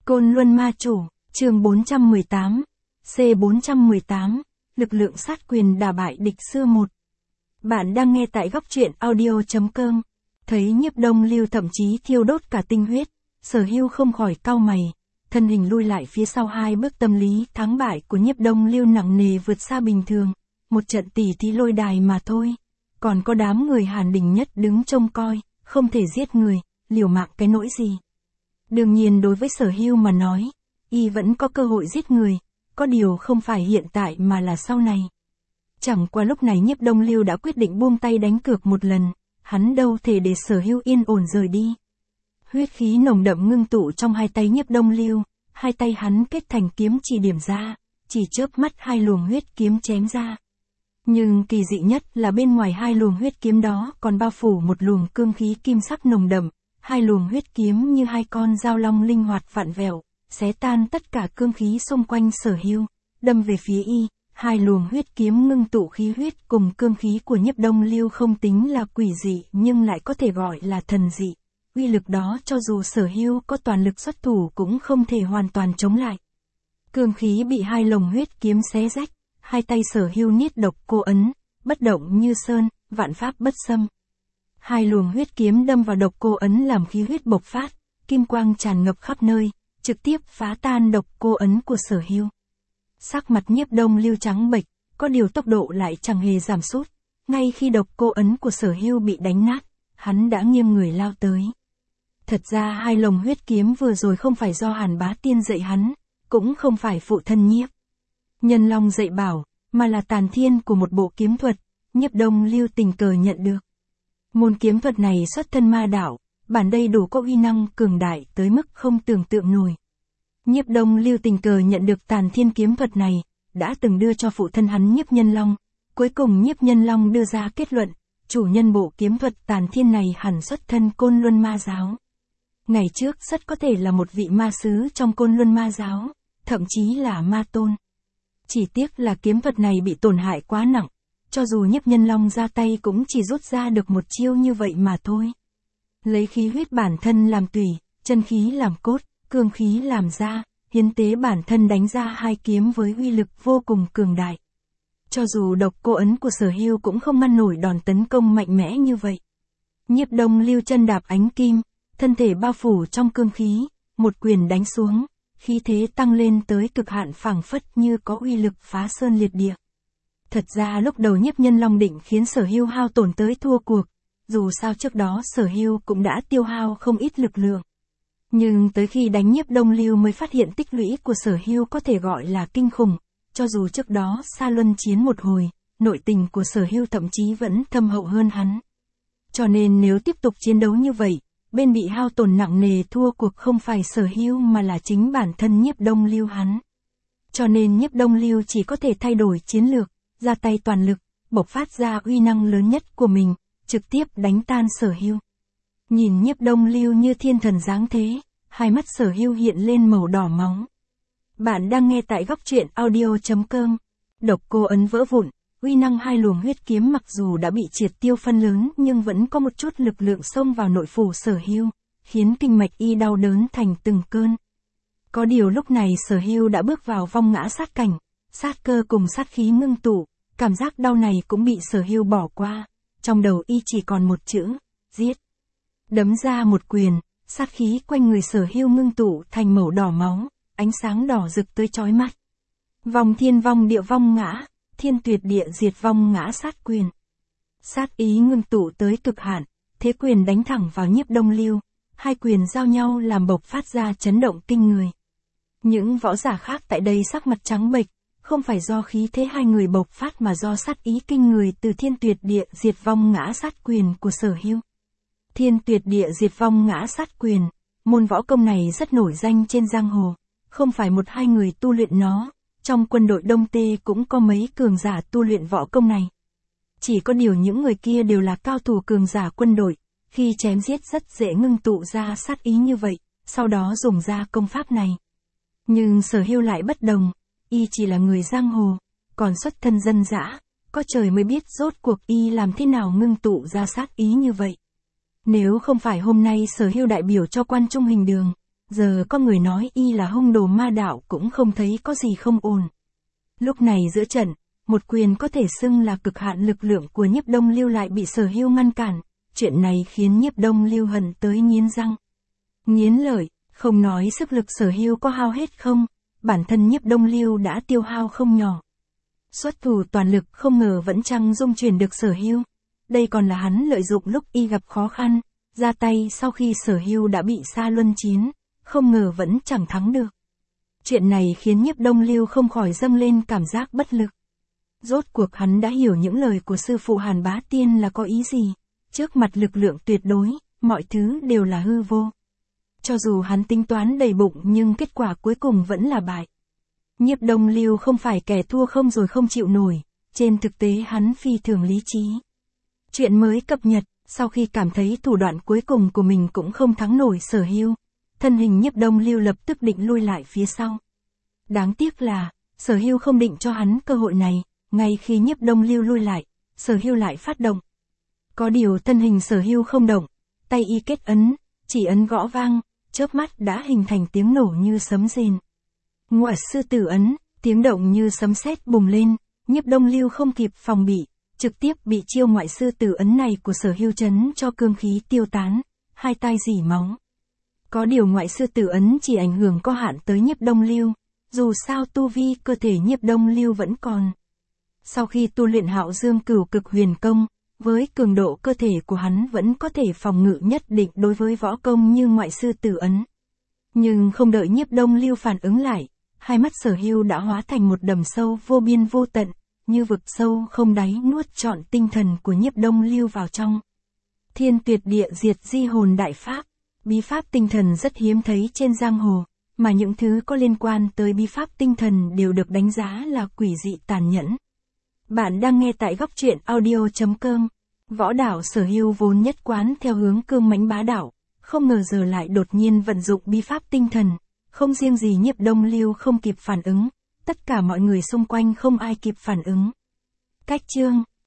Côn Luân Ma Chủ, chương 418, C418, lực lượng sát quyền đả bại địch xưa 1. Bạn đang nghe tại góc truyện audio.com. Thấy Nhiếp Đông Lưu thậm chí thiêu đốt cả tinh huyết, Sở Hưu không khỏi cau mày, thân hình lui lại phía sau 2 bước. Tâm lý thắng bại của Nhiếp Đông Lưu nặng nề vượt xa bình thường, một trận tỉ thí lôi đài mà thôi. Còn có đám người Hàn Đình Nhất đứng trông coi, không thể giết người, liều mạng cái nỗi gì. Đương nhiên đối với Sở Hưu mà nói, y vẫn có cơ hội giết người, có điều không phải hiện tại mà là sau này. Chẳng qua lúc này Nhiếp Đông Lưu đã quyết định buông tay đánh cược một lần, hắn đâu thể để Sở Hưu yên ổn rời đi. Huyết khí nồng đậm ngưng tụ trong 2 tay Nhiếp Đông Lưu, 2 tay hắn kết thành kiếm chỉ điểm ra, chỉ chớp mắt 2 luồng huyết kiếm chém ra. Nhưng kỳ dị nhất là bên ngoài 2 luồng huyết kiếm đó còn bao phủ một luồng cương khí kim sắc nồng đậm, 2 luồng huyết kiếm như 2 con dao long linh hoạt vặn vẹo, xé tan tất cả cương khí xung quanh Sở Hưu, đâm về phía y. 2 luồng huyết kiếm ngưng tụ khí huyết cùng cương khí của Nhiếp Đông Lưu không tính là quỷ dị nhưng lại có thể gọi là thần dị. Uy lực đó cho dù Sở Hưu có toàn lực xuất thủ cũng không thể hoàn toàn chống lại. Cương khí bị 2 lồng huyết kiếm xé rách, 2 tay Sở Hưu niết độc cô ấn, bất động như sơn, vạn pháp bất xâm. 2 luồng huyết kiếm đâm vào độc cô ấn làm khí huyết bộc phát, kim quang tràn ngập khắp nơi, trực tiếp phá tan độc cô ấn của Sở Hưu. Sắc mặt Nhiếp Đông Lưu trắng bệch, có điều tốc độ lại chẳng hề giảm sút. Ngay khi độc cô ấn của Sở Hưu bị đánh nát, hắn đã nghiêng người lao tới. Thật ra 2 lồng huyết kiếm vừa rồi không phải do Hàn Bá Tiên dạy hắn, cũng không phải phụ thân Nhiếp Nhân Long dạy bảo, mà là tàn thiên của một bộ kiếm thuật, Nhiếp Đông Lưu tình cờ nhận được. Môn kiếm thuật này xuất thân ma đạo, bản đầy đủ có uy năng cường đại tới mức không tưởng tượng nổi. Nhiếp Đông Lưu tình cờ nhận được tàn thiên kiếm thuật này, đã từng đưa cho phụ thân hắn Nhiếp Nhân Long. Cuối cùng Nhiếp Nhân Long đưa ra kết luận, chủ nhân bộ kiếm thuật tàn thiên này hẳn xuất thân Côn Luân Ma Giáo. Ngày trước rất có thể là một vị ma sứ trong Côn Luân Ma Giáo, thậm chí là ma tôn. Chỉ tiếc là kiếm thuật này bị tổn hại quá nặng, cho dù Nhiếp Nhân Long ra tay cũng chỉ rút ra được một chiêu như vậy mà thôi. Lấy khí huyết bản thân làm tủy, chân khí làm cốt, cương khí làm da, hiến tế bản thân đánh ra 2 kiếm với uy lực vô cùng cường đại. Cho dù độc cô ấn của Sở Hưu cũng không ngăn nổi đòn tấn công mạnh mẽ như vậy. Nhiếp Đông Lưu chân đạp ánh kim, thân thể bao phủ trong cương khí, một quyền đánh xuống, khí thế tăng lên tới cực hạn phảng phất như có uy lực phá sơn liệt địa. Thật ra lúc đầu Nhiếp Nhân Long định khiến Sở Hưu hao tổn tới thua cuộc, dù sao trước đó Sở Hưu cũng đã tiêu hao không ít lực lượng. Nhưng tới khi đánh Nhiếp Đông Lưu mới phát hiện tích lũy của Sở Hưu có thể gọi là kinh khủng, cho dù trước đó xa luân chiến một hồi, nội tình của Sở Hưu thậm chí vẫn thâm hậu hơn hắn. Cho nên nếu tiếp tục chiến đấu như vậy, bên bị hao tổn nặng nề thua cuộc không phải Sở Hưu mà là chính bản thân Nhiếp Đông Lưu hắn. Cho nên Nhiếp Đông Lưu chỉ có thể thay đổi chiến lược, ra tay toàn lực, bộc phát ra uy năng lớn nhất của mình, trực tiếp đánh tan Sở Hưu. Nhìn Nhiếp Đông Lưu như thiên thần giáng thế, 2 mắt Sở Hưu hiện lên màu đỏ máu. Bạn đang nghe tại góc truyện audio.com. Độc cô ấn vỡ vụn, uy năng 2 luồng huyết kiếm mặc dù đã bị triệt tiêu phân lớn nhưng vẫn có một chút lực lượng xông vào nội phủ Sở Hưu, khiến kinh mạch y đau đớn thành từng cơn. Có điều lúc này Sở Hưu đã bước vào vong ngã sát cảnh, sát cơ cùng sát khí ngưng tụ, cảm giác đau này cũng bị Sở Hưu bỏ qua, trong đầu y chỉ còn một chữ, giết. Đấm ra một quyền, sát khí quanh người Sở Hưu ngưng tụ thành màu đỏ máu, ánh sáng đỏ rực tới chói mắt. Vong thiên vong địa vong ngã, thiên tuyệt địa diệt vong ngã sát quyền. Sát ý ngưng tụ tới cực hạn, thế quyền đánh thẳng vào Nhiếp Đông Lưu, 2 quyền giao nhau làm bộc phát ra chấn động kinh người. Những võ giả khác tại đây sắc mặt trắng bệch, không phải do khí thế 2 người bộc phát mà do sát ý kinh người từ thiên tuyệt địa diệt vong ngã sát quyền của Sở Hưu. Thiên tuyệt địa diệt vong ngã sát quyền, môn võ công này rất nổi danh trên giang hồ, không phải 1-2 người tu luyện nó, trong quân đội Đông Tê cũng có mấy cường giả tu luyện võ công này. Chỉ có điều những người kia đều là cao thủ cường giả quân đội, khi chém giết rất dễ ngưng tụ ra sát ý như vậy, sau đó dùng ra công pháp này. Nhưng Sở Hưu lại bất đồng, y chỉ là người giang hồ, còn xuất thân dân dã, có trời mới biết rốt cuộc y làm thế nào ngưng tụ ra sát ý như vậy. Nếu không phải hôm nay Sở Hưu đại biểu cho Quan Trung Hình Đường, giờ có người nói y là hung đồ ma đạo cũng không thấy có gì không ổn. Lúc này giữa trận, một quyền có thể xưng là cực hạn lực lượng của Nhiếp Đông Lưu lại bị Sở Hưu ngăn cản, chuyện này khiến Nhiếp Đông Lưu hận tới nghiến răng, nghiến lợi, không nói sức lực Sở Hưu có hao hết không, bản thân Nhiếp Đông Lưu đã tiêu hao không nhỏ. Xuất thủ toàn lực không ngờ vẫn chẳng dung chuyển được Sở Hưu. Đây còn là hắn lợi dụng lúc y gặp khó khăn, ra tay sau khi Sở Hưu đã bị xa luân chiến, không ngờ vẫn chẳng thắng được. Chuyện này khiến Nhiếp Đông Lưu không khỏi dâng lên cảm giác bất lực. Rốt cuộc hắn đã hiểu những lời của sư phụ Hàn Bá Tiên là có ý gì, trước mặt lực lượng tuyệt đối, mọi thứ đều là hư vô. Cho dù hắn tính toán đầy bụng nhưng kết quả cuối cùng vẫn là bại. Nhiếp Đông Lưu không phải kẻ thua không rồi không chịu nổi, trên thực tế hắn phi thường lý trí. Chuyện mới cập nhật, sau khi cảm thấy thủ đoạn cuối cùng của mình cũng không thắng nổi Sở Hưu, thân hình Nhiếp Đông Lưu lập tức định lui lại phía sau. Đáng tiếc là, Sở Hưu không định cho hắn cơ hội này, ngay khi Nhiếp Đông Lưu lui lại, Sở Hưu lại phát động. Có điều thân hình Sở Hưu không động, tay y kết ấn, chỉ ấn gõ vang, chớp mắt đã hình thành tiếng nổ như sấm rền. Ngoại sư tử ấn, tiếng động như sấm sét bùng lên, Nhiếp Đông Lưu không kịp phòng bị, trực tiếp bị chiêu ngoại sư tử ấn này của Sở Hưu chấn cho cương khí tiêu tán, hai tay rỉ máu. Có điều ngoại sư tử ấn chỉ ảnh hưởng có hạn tới Nhiếp Đông Lưu, dù sao tu vi cơ thể Nhiếp Đông Lưu vẫn còn. Sau khi tu luyện Hạo Dương Cửu Cực Huyền Công, với cường độ cơ thể của hắn vẫn có thể phòng ngự nhất định đối với võ công như ngoại sư tử ấn. Nhưng không đợi Nhiếp Đông Lưu phản ứng lại, hai mắt Sở Hưu đã hóa thành một đầm sâu vô biên vô tận, như vực sâu không đáy nuốt trọn tinh thần của Nhiếp Đông Lưu vào trong. Thiên Tuyệt Địa Diệt Di Hồn Đại Pháp, bí pháp tinh thần rất hiếm thấy trên giang hồ, mà những thứ có liên quan tới bí pháp tinh thần đều được đánh giá là quỷ dị tàn nhẫn. Bạn đang nghe tại góc truyện audio.com. Võ đạo Sở Hưu vốn nhất quán theo hướng cương mãnh bá đạo, không ngờ giờ lại đột nhiên vận dụng bí pháp tinh thần, không riêng gì Nhiếp Đông Lưu không kịp phản ứng, tất cả mọi người xung quanh không ai kịp phản ứng. Cách chương